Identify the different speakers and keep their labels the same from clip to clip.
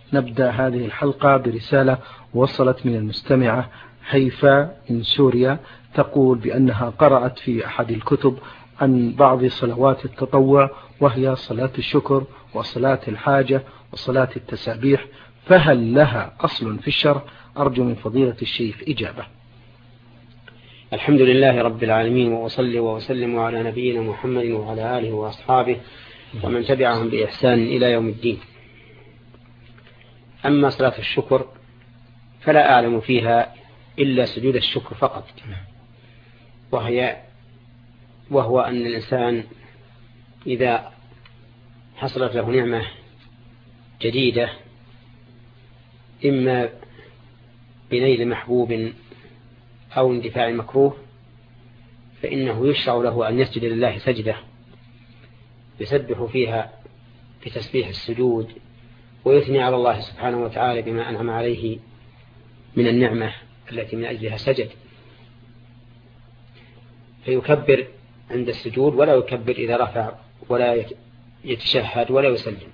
Speaker 1: نبدأ هذه الحلقة برسالة وصلت من المستمعة هيفا من سوريا، تقول بأنها قرأت في أحد الكتب عن بعض صلوات التطوع، وهي صلاة الشكر وصلاة الحاجة وصلاة التسابيح، فهل لها أصل في الشرع؟ أرجو من فضيلة الشيخ إجابة.
Speaker 2: الحمد لله رب العالمين، وأصلي وأسلم على نبينا محمد وعلى آله وأصحابه ومن تبعهم بإحسان إلى يوم الدين. أما صلاة الشكر فلا أعلم فيها إلا سجود الشكر فقط، وهو أن الإنسان إذا حصلت له نعمة جديدة، إما بنيل محبوب أو اندفاع مكروه، فإنه يشرع له أن يسجد لله سجدة يسبح فيها بتسبيح السجود، ويثني على الله سبحانه وتعالى بما أنعم عليه من النعمة التي من أجلها سجد، فيكبر عند السجود ولا يكبر إذا رفع ولا يتشهد ولا يسلم.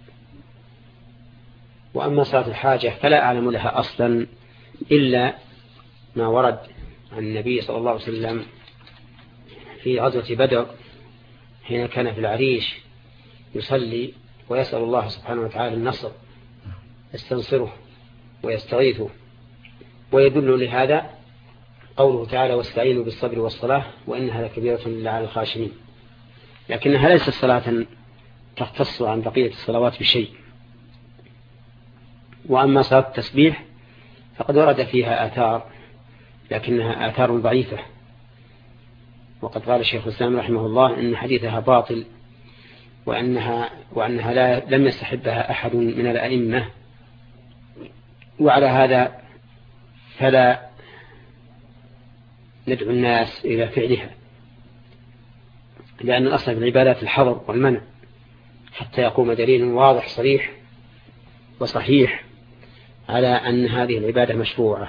Speaker 2: وأما صلاة الحاجة فلا أعلم لها أصلا إلا ما ورد عن النبي صلى الله عليه وسلم في غزوة بدر حين كان في العريش يصلي ويسأل الله سبحانه وتعالى النصر، يستنصره ويستغيثه. ويدل لهذا قوله تعالى: واستعينوا بالصبر والصلاة وإنها لكبيرة إلا على الخاشعين، لكنها ليست صلاة تختص عن بقية الصلوات بشيء. وأما صلاة التسبيح فقد ورد فيها آثار، لكنها آثار ضعيفة، وقد قال الشيخ الإسلام رحمه الله إن حديثها باطل، وأنها لم يستحبها أحد من الأئمة. وعلى هذا فلا ندعو الناس إلى فعلها، لأن الأصل في العبادات الحظر والمنع حتى يقوم دليل واضح صريح وصحيح على أن هذه العبادة مشروعة،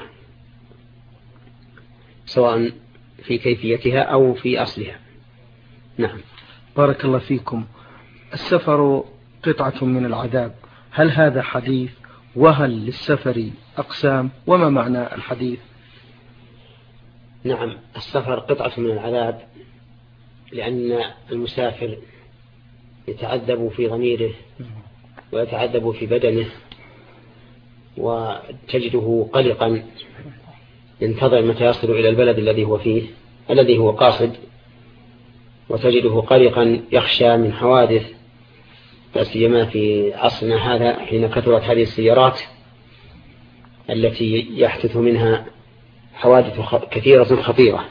Speaker 2: سواء في كيفيتها أو في أصلها. نعم.
Speaker 1: بارك الله فيكم. السفر قطعة من العذاب، هل هذا حديث؟ وهل للسفر أقسام؟ وما معنى الحديث؟
Speaker 2: نعم، السفر قطعة من العذاب، لأن المسافر يتعذب في ضميره ويتعذب في بدنه، وتجده قلقا ينتظر متى يصل إلى البلد الذي هو فيه الذي هو قاصد، وتجده قلقا يخشى من حوادث، لا سيما في عصرنا هذا حين كثرت هذه السيارات التي يحدث منها حوادث كثيرة خطيرة.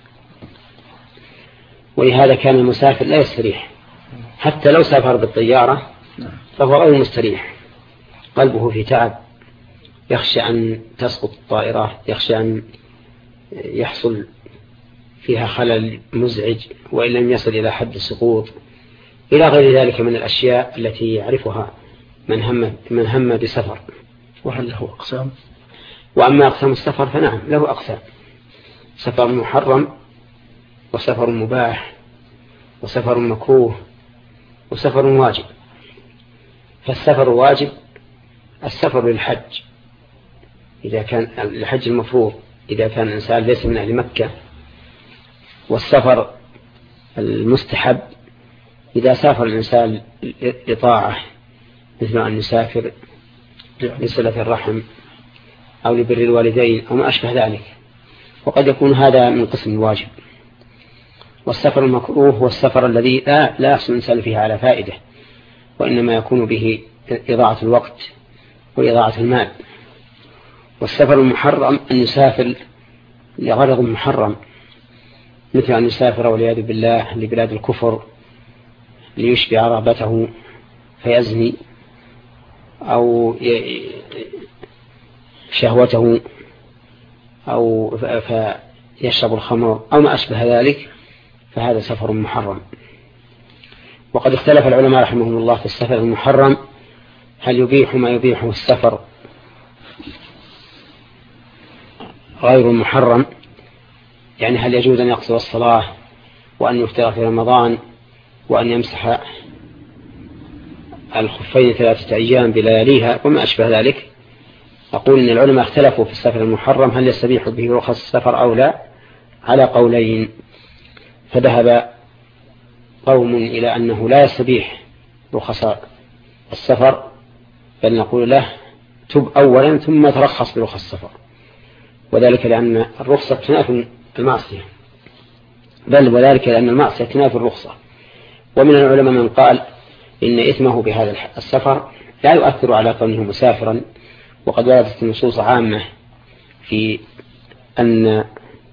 Speaker 2: ولهذا كان المسافر لا يستريح، حتى لو سافر بالطيارة فهو غير مستريح، قلبه في تعب، يخشى أن تسقط الطائرة، يخشى أن يحصل فيها خلل مزعج وإن لم يصل إلى حد السقوط، إلى غير ذلك من الأشياء التي يعرفها من هم بسفر.
Speaker 1: وهل له أقسام؟
Speaker 2: وأما أقسام السفر فنعم له أقسام: سفر محرم، وسفر مباح، وسفر مكروه، وسفر واجب. فالسفر واجب السفر للحج إذا كان الحج المفروض إذا كان الإنسان ليس من أهل مكة، والسفر المستحب إذا سافر الإنسان لطاعة، مثل أن يسافر لصلة الرحم أو لبر الوالدين أو ما أشبه ذلك، وقد يكون هذا من قسم الواجب. والسفر المكروه هو السفر الذي لا يحصل الإنسان فيه على فائدة، وإنما يكون به إضاعة الوقت وإضاعة المال. والسفر المحرم أن يسافر لغرض محرم، مثل أن يسافر والعياذ بالله لبلاد الكفر ليشبع رغبته فيزني، أو شهوته، أو فيشرب الخمر أو ما أشبه ذلك، فهذا سفر محرم. وقد اختلف العلماء رحمهم الله في السفر المحرم، هل يبيح ما يبيحه السفر غير المحرم، يعني هل يجوز أن يقصر الصلاة وأن يفطر في رمضان وأن يمسح الخفين 3 أيام بلياليها وما أشبه ذلك، أقول إن العلماء اختلفوا في السفر المحرم هل يستبيح به رخص السفر أو لا على قولين. فذهب قوم إلى أنه لا يستبيح رخص السفر، بل نقول له تب أولا ثم ترخص برخص السفر، وذلك لأن الرخصة تنافي المعصية، بل وذلك لأن المعصية تنافي الرخصة. ومن العلماء من قال إن إثمه بهذا السفر لا يؤثر على كونه مسافرا، وقد وردت النصوص عامة في أن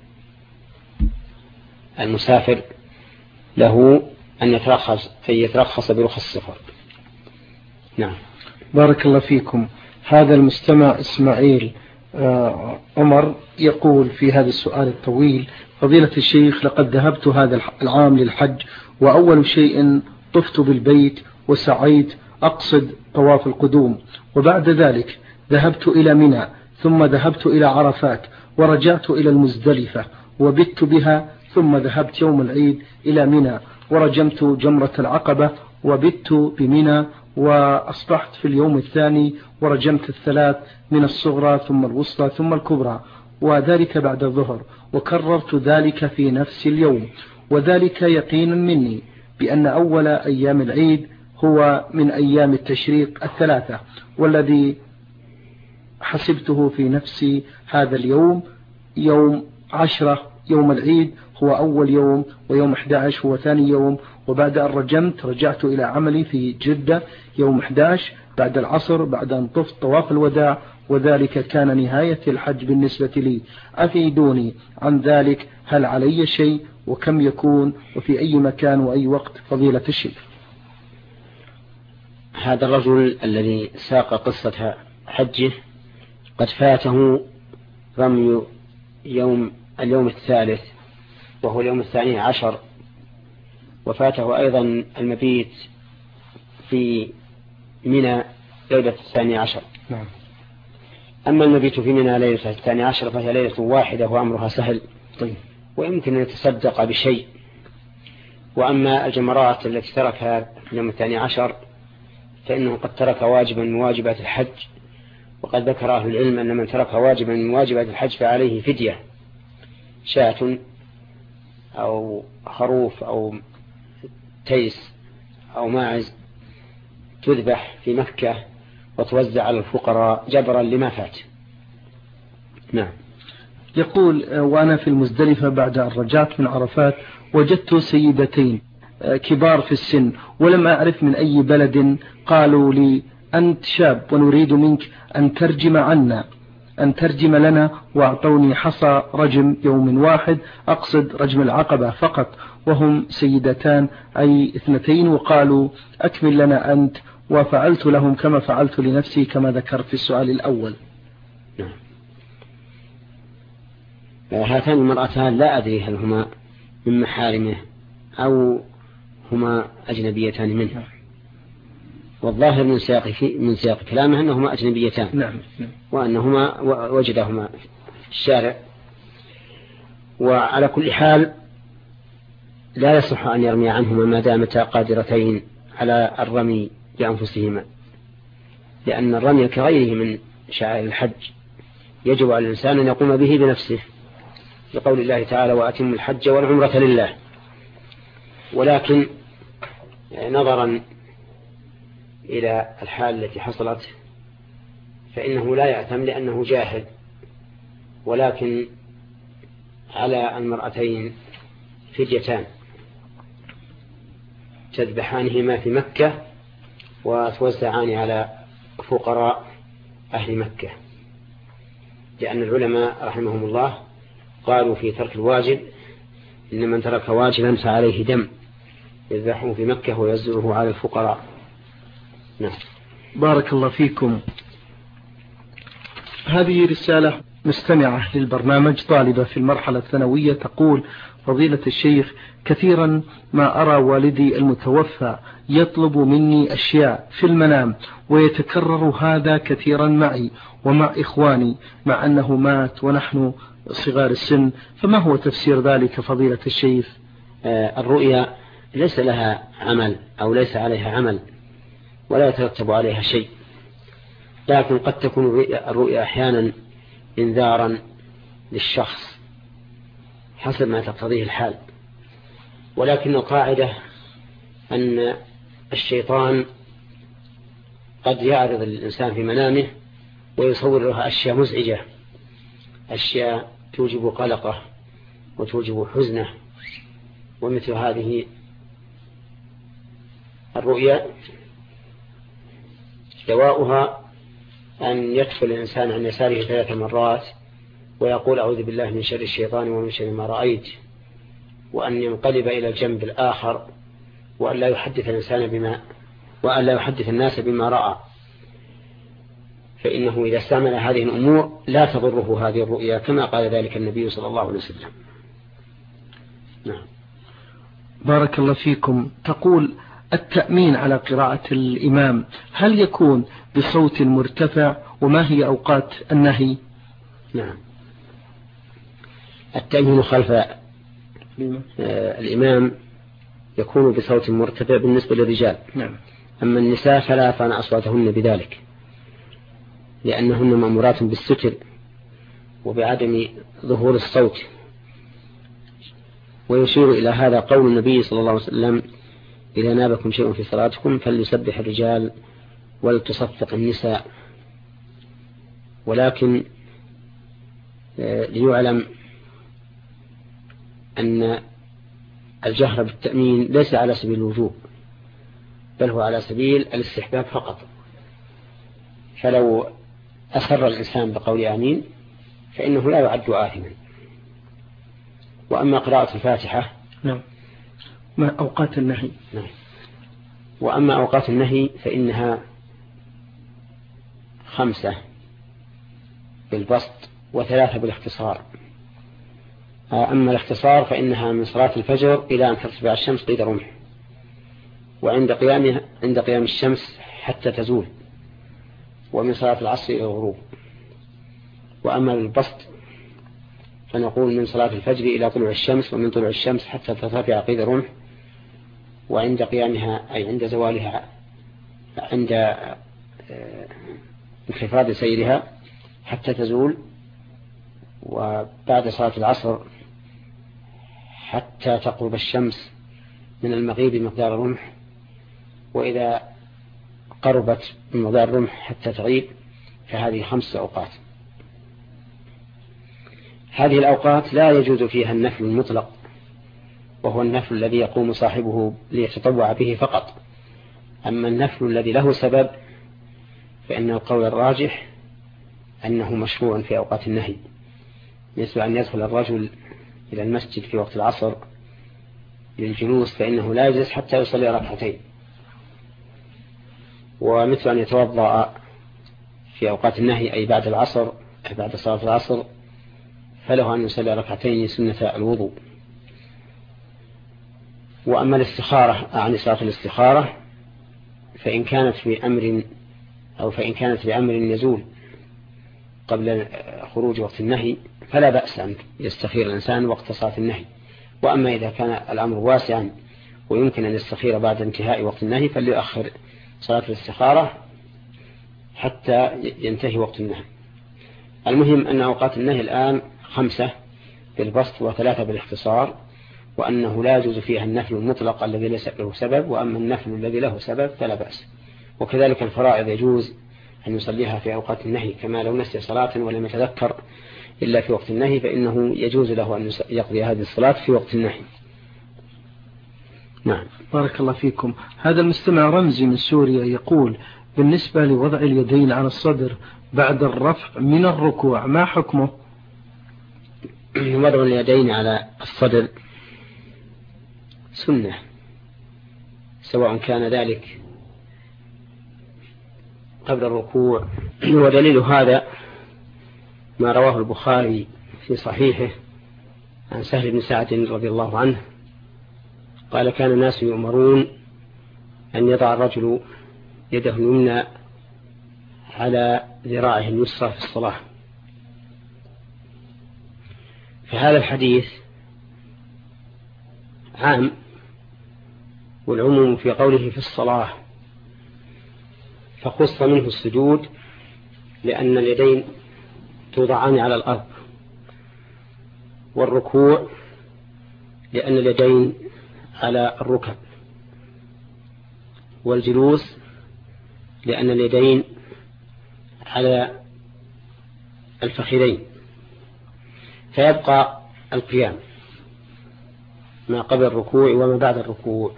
Speaker 2: المسافر له أن يترخص برخص السفر. نعم.
Speaker 1: بارك الله فيكم. هذا المستمع إسماعيل عمر يقول في هذا السؤال الطويل: فضيلة الشيخ، لقد ذهبت هذا العام للحج، وأول شيء طفت بالبيت وسعيت أقصد طواف القدوم، وبعد ذلك ذهبت إلى منى، ثم ذهبت إلى عرفات، ورجعت إلى المزدلفة وبت بها، ثم ذهبت يوم العيد إلى منى ورجمت جمرة العقبة وبت بمنى، وأصبحت في اليوم الثاني ورجمت 3 من الصغرى ثم الوسطى ثم الكبرى، وذلك بعد الظهر، وكررت ذلك في نفس اليوم، وذلك يقينا مني بأن أول أيام العيد هو من أيام التشريق 3، والذي حسبته في نفسي هذا اليوم يوم 10 يوم العيد هو أول يوم، ويوم 11 هو ثاني يوم، وبعد أن رجعت إلى عملي في جدة يوم 11 بعد العصر بعد أن طفت طواف الوداع، وذلك كان نهاية الحج بالنسبة لي. أفيدوني عن ذلك، هل علي شيء، وكم يكون، وفي أي مكان وأي وقت فضيلة الشيخ؟
Speaker 2: هذا الرجل الذي ساق قصة حجه قد فاته رمي اليوم 3 وهو اليوم 12، وفاته أيضا المبيت في منى ليلة 12.
Speaker 1: نعم.
Speaker 2: أما المبيت في منى ليلة 12 فهي ليلة واحدة وأمرها سهل، ويمكن أن يتصدق بشيء. وأما الجمرات التي تركها في اليوم 12 فإنه قد ترك واجبا من واجبات الحج، وقد ذكر أهل العلم أن من ترك واجبا من واجبات الحج فعليه فدية، شاة أو خروف أو تيس أو ماعز، تذبح في مكة وتوزع على الفقراء جبرا لما فات. نعم.
Speaker 1: يقول: وأنا في المزدلفة بعد أن رجعت من عرفات وجدت سيدتين كبار في السن، ولم أعرف من أي بلد، قالوا لي: أنت شاب ونريد منك أن ترجم لنا، وأعطوني حصى رجم يوم واحد، أقصد رجم العقبة فقط، وهم سيدتان أي 2، وقالوا: أكمل لنا أنت، وفعلت لهم كما فعلت لنفسي كما ذكرت في السؤال الأول.
Speaker 2: نعم. هاتان المرأتان لا أدري هل هما من محارمه أو هما أجنبيتان منه، والظاهر من سياق كلامه أنهما أجنبيتان.
Speaker 1: نعم.
Speaker 2: وأنهما وجدهما في الشارع. وعلى كل حال لا يصح أن يرمي عنهما ما دامتا قادرتين على الرمي بأنفسهما، لأن الرمي كغيره من شعائر الحج يجب على الإنسان أن يقوم به بنفسه، لقول الله تعالى: وأتموا الحج والعمرة لله. ولكن نظرا إلى الحال التي حصلت فإنه لا يأتم لأنه جاهل، ولكن على المرأتين فديتان تذبحانهما في مكة وتوزعان على فقراء أهل مكة، لأن العلماء رحمهم الله قالوا في ترك الواجب: إن من ترك واجبا فعليه دم، يذبحه في مكة ويوزعه على الفقراء. نعم.
Speaker 1: بارك الله فيكم. هذه رسالة مستمعة للبرنامج، طالبة في المرحلة الثانوية، تقول: فضيلة الشيخ، كثيرا ما أرى والدي المتوفى يطلب مني أشياء في المنام، ويتكرر هذا كثيرا معي ومع إخواني، مع أنه مات ونحن صغار السن، فما هو تفسير ذلك فضيلة الشيخ؟
Speaker 2: الرؤيا ليس لها عمل أو ليس عليها عمل، ولا يترتب عليها شيء، لكن قد تكون الرؤيا أحيانا إنذارا للشخص حسب ما تقتضيه الحال. ولكن القاعدة أن الشيطان قد يعرض للإنسان في منامه ويصور له أشياء مزعجة، أشياء توجب قلقه وتوجب حزنه، ومثل هذه الرؤيا دواؤها أن يدخل الإنسان عن يساره 3 مرات ويقول أعوذ بالله من شر الشيطان ومن شر ما رأيت، وأن ينقلب إلى الجنب الآخر، وأن لا يحدث الناس بما رأى، فإنه إذا استعمل هذه الأمور لا تضره هذه الرؤيا، كما قال ذلك النبي صلى الله عليه وسلم. نعم.
Speaker 1: بارك الله فيكم. تقول التأمين على قراءة الإمام هل يكون بصوت مرتفع، وما هي أوقات النهي؟
Speaker 2: نعم، التأمين خلف الإمام يكون بصوت مرتفع بالنسبة للرجال.
Speaker 1: نعم.
Speaker 2: أما النساء فلا يرفعن أصواتهن بذلك، لأنهن مأمورات بالستر وبعدم ظهور الصوت. ويشير إلى هذا قول النبي صلى الله عليه وسلم إذا نابكم شيء في صلاتكم فليسبح الرجال ولتصفق النساء. ولكن ليعلم أن الجهر بالتأمين ليس على سبيل الوجوب، بل هو على سبيل الاستحباب فقط. فلو أسر الإنسان بقول آمين فإنه لا يعد آثما. وأما قراءة الفاتحة
Speaker 1: نعم. ما أوقات النهي؟
Speaker 2: نعم. وأما أوقات النهي فإنها 5 بالبسط و3 بالاختصار. أما الاختصار فإنها من صلاة الفجر إلى أن ترتفع الشمس قيد رمح، وعند قيام الشمس حتى تزول، ومن صلاة العصر إلى الغروب. وأما بالبسط فنقول من صلاة الفجر إلى طلوع الشمس، ومن طلوع الشمس حتى ترتفع قيد رمح، وعند قيامها أي عند زوالها، عند انخفاض سيرها حتى تزول، وبعد صلاة العصر حتى تقرب الشمس من المغيب مقدار الرمح، وإذا قربت من مقدار الرمح حتى تغيب، فهذه 5 أوقات. هذه الأوقات لا يجوز فيها النفل المطلق، وهو النفل الذي يقوم صاحبه ليتطوع به فقط. أما النفل الذي له سبب فإن القول الراجح أنه مشروع في أوقات النهي، مثل أن يدخل الرجل إلى المسجد في وقت العصر للجلوس فإنه لا يجلس حتى يصلي 2 ركعتين، ومثل أن يتوضأ في أوقات النهي أي بعد العصر أي بعد صلاة العصر فله أن يصلي 2 ركعتين سنة الوضوء. وأما الاستخارة عن صلاة الاستخارة فإن كانت في أمر يزول قبل خروج وقت النهي فلا بأس أن يستخير الإنسان وقت صلاة النهي. وأما إذا كان الأمر واسعا ويمكن أن يستخير بعد انتهاء وقت النهي فليؤخر صلاة الاستخارة حتى ينتهي وقت النهي. المهم أن أوقات النهي الآن 5 بالبسط و3 بالاختصار، وأنه لا يجوز فيها النفل المطلق الذي ليس له سبب، وأما النفل الذي له سبب فلا بأس. وكذلك الفرائض يجوز أن يصليها في أوقات النهي، كما لو نسي صلاة ولم يتذكر إلا في وقت النهي فإنه يجوز له أن يقضي هذه الصلاة في وقت النهي. نعم.
Speaker 1: بارك الله فيكم. هذا المستمع رمزي من سوريا يقول بالنسبة لوضع اليدين على الصدر بعد الرفع من الركوع ما حكمه؟
Speaker 2: وضع اليدين على الصدر سنة، سواء كان ذلك قبل الركوع. ودليل هذا ما رواه البخاري في صحيحه عن سهل بن سعد رضي الله عنه قال كان الناس يؤمرون أن يضع الرجل يده اليمنى على ذراعه اليسرى في الصلاة. فهذا الحديث عام، والعموم في قوله في الصلاة فخص منه السجود لأن اليدين توضعان على الأرض، والركوع لأن اليدين على الركب، والجلوس لأن اليدين على الفخذين، فيبقى القيام ما قبل الركوع وما بعد الركوع.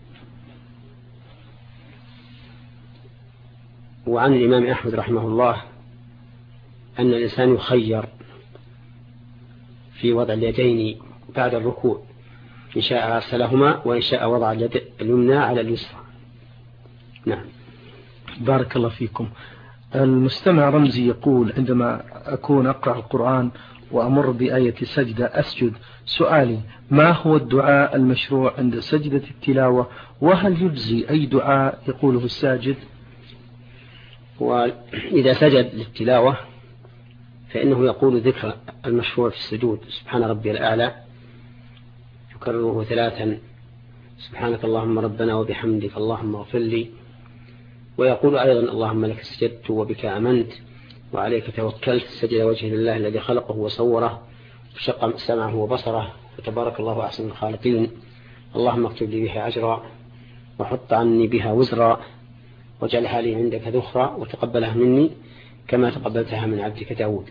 Speaker 2: وعن الإمام أحمد رحمه الله أن الإنسان يخير في وضع اليدين بعد الركوع، إن شاء أرسلهما وإن شاء وضع اليد اليمنى على اليسرى. نعم.
Speaker 1: بارك الله فيكم. المستمع رمزي يقول: عندما أكون أقرأ القرآن وأمر بآية سجدة أسجد، سؤالي: ما هو الدعاء المشروع عند سجدة التلاوة؟ وهل يجزي أي دعاء يقوله الساجد؟
Speaker 2: وإذا سجد للتلاوة فإنه يقول ذكر المشروع في السجود: سبحان ربي الأعلى، يكرره 3: سبحانك اللهم ربنا وبحمدك اللهم اغفر لي. ويقول أيضا: اللهم لك سجدت وبك أمنت وعليك توكلت، سجد وجه لله الذي خلقه وصوره وشق سمعه وبصره، فتبارك الله أحسن الخالقين، اللهم اكتب لي بها أجرا وحط عني بها وزرا واجعلها لي عندك ذخرا وتقبلها مني كما تقبلتها من عبدك داود.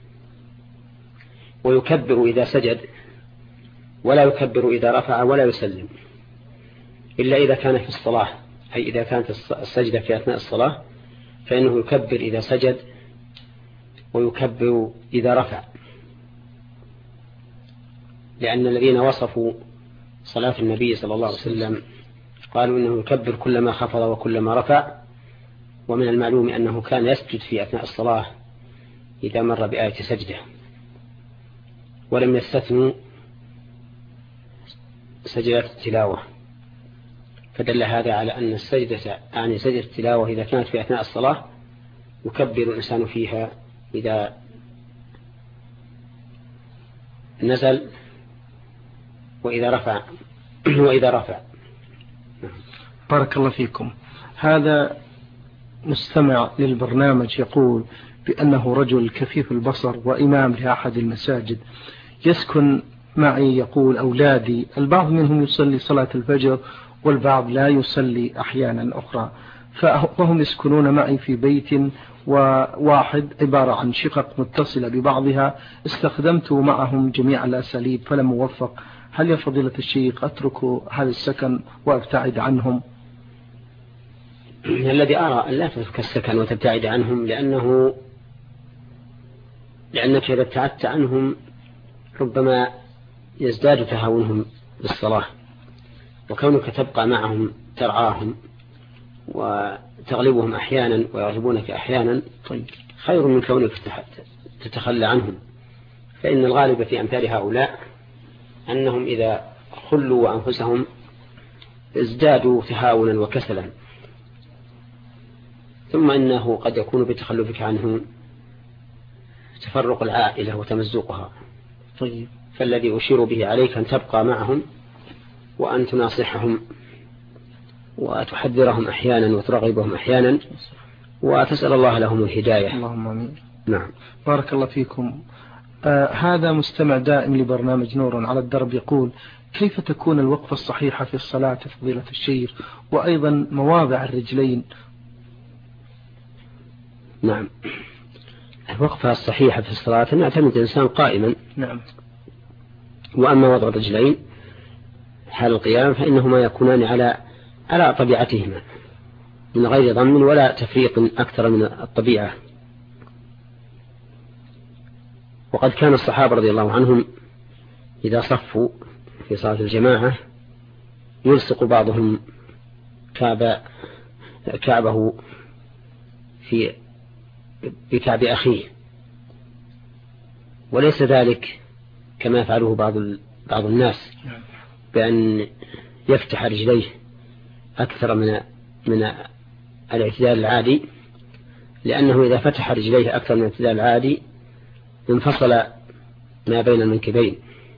Speaker 2: ويكبر إذا سجد ولا يكبر إذا رفع ولا يسلم إلا إذا كان في الصلاة، أي إذا كانت السجدة في أثناء الصلاة فإنه يكبر إذا سجد ويكبر إذا رفع، لأن الذين وصفوا صلاة النبي صلى الله عليه وسلم قالوا إنه يكبر كلما خفض وكلما رفع. ومن المعلوم أنه كان يسجد في أثناء الصلاة إذا مر بآية سجدة، ولم يستثنوا سجدة التلاوة، فدل هذا على أن السجدة يعني سجدة التلاوة إذا كانت في أثناء الصلاة يكبر الإنسان فيها إذا نزل وإذا رفع.
Speaker 1: بارك الله فيكم. هذا مستمع للبرنامج يقول بأنه رجل كفيف البصر وإمام لأحد المساجد، يسكن معي، يقول أولادي البعض منهم يصلي صلاة الفجر والبعض لا يصلي أحيانا أخرى، فهم يسكنون معي في بيت واحد عبارة عن شقق متصلة ببعضها، استخدمت معهم جميع الأساليب فلم أوفق. هل يا فضيلة الشيخ أترك هذا السكن وأبتعد عنهم؟
Speaker 2: الذي أرى أن لا تترك السكن وتبتعد عنهم، لأنك إذا ابتعدت عنهم ربما يزداد تهاونهم بالصلاة، وكونك تبقى معهم ترعاهم وتغلبهم أحيانا ويغلبونك أحيانا خير من كونك تتخلى عنهم. فإن الغالب في أمثال هؤلاء أنهم إذا خلوا أنفسهم ازدادوا تهاونا وكسلا، ثم إنه قد يكون بتخلفك عنهم تفرق العائلة وتمزقها. فالذي أشير به عليك أن تبقى معهم وأن تناصحهم وتحذرهم أحيانا وترغبهم أحيانا وتسأل الله لهم الهداية.
Speaker 1: اللهم آمين.
Speaker 2: نعم.
Speaker 1: بارك الله فيكم. هذا مستمع دائم لبرنامج نور على الدرب يقول: كيف تكون الوقفة الصحيحة في الصلاة فضيلة الشيخ، وأيضا مواضع الرجلين؟
Speaker 2: نعم، الوقفة الصحيحة في الصلاة أن يعتمد الإنسان قائما.
Speaker 1: نعم.
Speaker 2: وأما وضع الرجلين حال القيام فإنهما يكونان على طبيعتهما من غير ضم ولا تفريق أكثر من الطبيعة. وقد كان الصحابة رضي الله عنهم إذا صفوا في صلاة الجماعة يلصق بعضهم كعبه بكعب أخيه، وليس ذلك كما يفعله بعض الناس بأن يفتح رجليه أكثر من الاعتدال العادي، لأنه إذا فتح رجليه أكثر من الاعتدال العادي انفصل ما بين المنكبين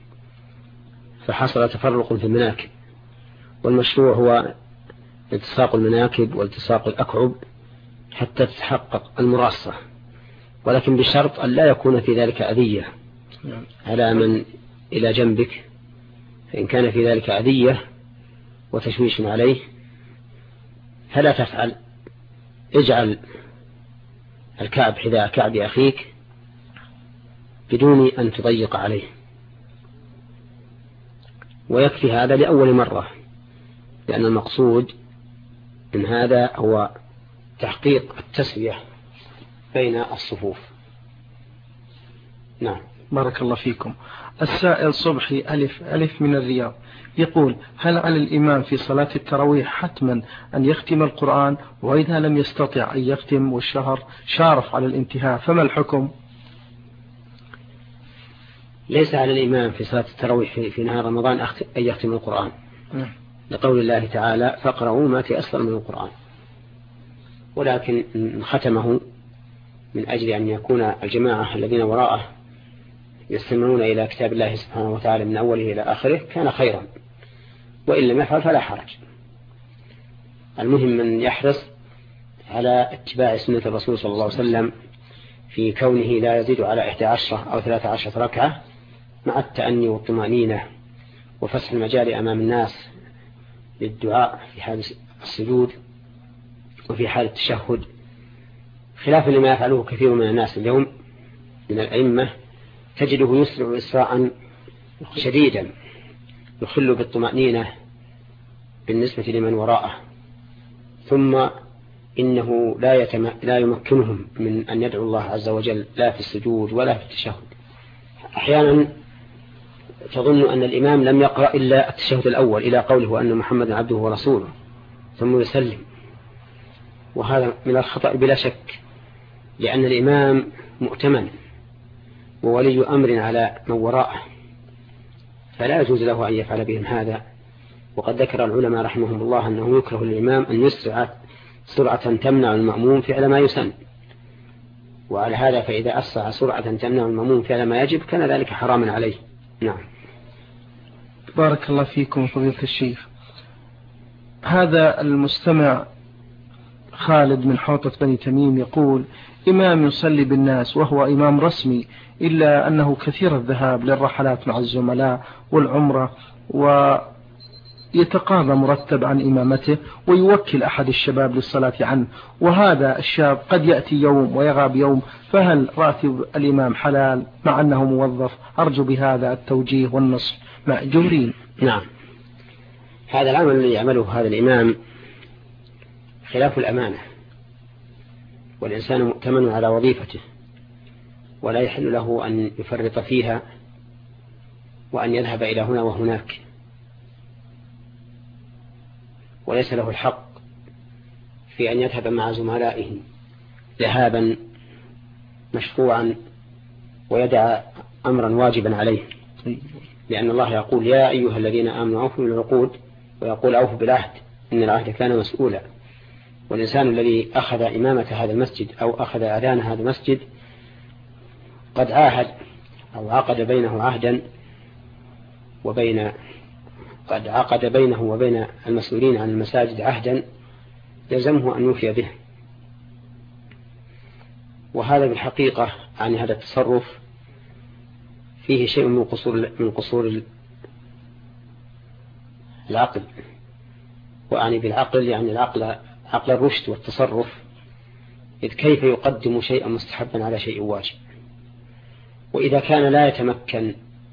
Speaker 2: فحصل تفرق في المناكب. والمشروع هو التصاق المناكب والتصاق الأكعب حتى تتحقق المراصة، ولكن بشرط أن لا يكون في ذلك أذية على من إلى جنبك. فإن كان في ذلك أذية وتشويش عليه فلا تفعل. اجعل الكعب حذاء كعب أخيك بدون أن تضيق عليه، ويكفي هذا لأول مرة، لأن المقصود من هذا هو تحقيق التسوية بين الصفوف. نعم.
Speaker 1: بارك الله فيكم. السائل صبحي ألف من الرياض يقول: هل على الإمام في صلاة التراويح حتما أن يختم القرآن، وإذا لم يستطع أن يختم والشهر شارف على الانتهاء فما الحكم؟
Speaker 2: ليس على الإمام في صلاة التراويح في نهار رمضان أن يختم القرآن، لقول الله تعالى: فاقرؤوا ما تيسر من القرآن. ولكن إن ختمه من أجل أن يكون الجماعة الذين وراءه يستمعون إلى كتاب الله سبحانه وتعالى من أوله إلى آخره كان خيرا، وإن لم يفعل فلا حرج. المهم من يحرص على اتباع سنة الرسول صلى الله عليه وسلم في كونه لا يزيد على 11 أو 13 ركعة، مع التأني والطمأنينة وفسح المجال أمام الناس للدعاء في حال السجود وفي حال التشهد، خلافا لما يفعله كثير من الناس اليوم من الأئمة، تجده يسرع إسراعا شديدا يخل بالطمأنينة بالنسبة لمن وراءه، ثم إنه لا يمكنهم من أن يدعو الله عز وجل لا في السجود ولا في التشهد. أحيانا تظن أن الإمام لم يقرأ إلا التشهد الأول إلى قوله وأن محمد عبده ورسوله ثم يسلم، وهذا من الخطأ بلا شك، لأن الإمام مؤتمن وولي أمر على من وراءه، فلا يجوز له أن يفعل بهم هذا. وقد ذكر العلماء رحمهم الله أنه يكره للإمام أن يسرع سرعة تمنع المأموم فعل ما يسن، وعلى هذا فإذا أسرع سرعة تمنع المأموم فعل ما يجب كان ذلك حراما عليه. نعم.
Speaker 1: بارك الله فيكم فضيلة الشيخ. هذا المستمع خالد من حوطة بني تميم يقول: إمام يصلي بالناس وهو إمام رسمي، إلا أنه كثير الذهاب للرحلات مع الزملاء والعمرة، ويتقاضى مرتب عن إمامته ويوكل أحد الشباب للصلاة عنه، وهذا الشاب قد يأتي يوم ويغاب يوم، فهل راتب الإمام حلال مع أنه موظف؟ أرجو بهذا التوجيه والنصح مأجورين.
Speaker 2: نعم. هذا العمل الذي يعمله هذا الإمام خلاف الأمانة، والإنسان مؤتمن على وظيفته ولا يحل له أن يفرط فيها وأن يذهب إلى هنا وهناك، وليس له الحق في أن يذهب مع زملائه ذهابا مشروعا ويدع أمرا واجبا عليه، لأن الله يقول: يا أيها الذين آمنوا أوفوا بالعقود، ويقول: أوفوا بالعهد إن العهد كان مسؤولا. والإنسان الذي أخذ إمامة هذا المسجد أو أخذ أذان هذا المسجد قد عاهد أو عقد بينه عهدا قد عقد بينه وبين المسؤولين عن المساجد عهدا يلزمه أن يوفي به. وهذا بالحقيقة عن هذا التصرف فيه شيء من قصور العقل، وأعني بالعقل يعني عقل الرشد والتصرف، إذ كيف يقدم شيئا مستحبا على شيء واجب؟ وإذا كان لا يتمكن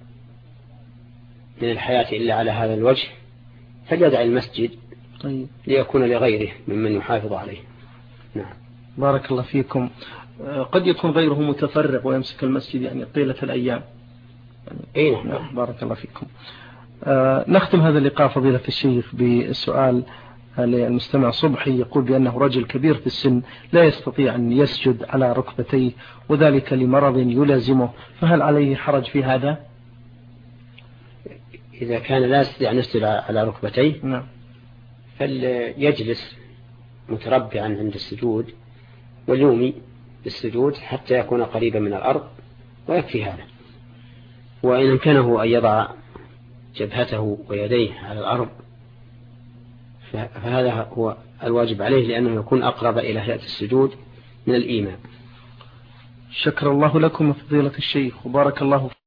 Speaker 2: من الحياة إلا على هذا الوجه فليدع المسجد ليكون لغيره ممن يحافظ عليه. نعم.
Speaker 1: بارك الله فيكم. قد يكون غيره متفرغ ويمسك المسجد يعني طيلة الأيام.
Speaker 2: نعم.
Speaker 1: بارك الله فيكم. نختم هذا اللقاء فضيلة الشيخ بالسؤال المستمع صبحي، يقول بأنه رجل كبير في السن لا يستطيع أن يسجد على ركبتيه وذلك لمرض يلازمه، فهل عليه حرج في هذا؟
Speaker 2: إذا كان لا يستطيع أن يسجد على ركبتيه
Speaker 1: نعم،
Speaker 2: فليجلس متربعا عند السجود واليومي بالسجود حتى يكون قريبا من الأرض ويكفي هذا. وإن أمكنه أن يضع جبهته ويديه على الأرض فهذا هو الواجب عليه، لأنه يكون أقرب إلى هيئة السجود من الإيمان.
Speaker 1: شكر الله لكم فضيلة الشيخ وبارك الله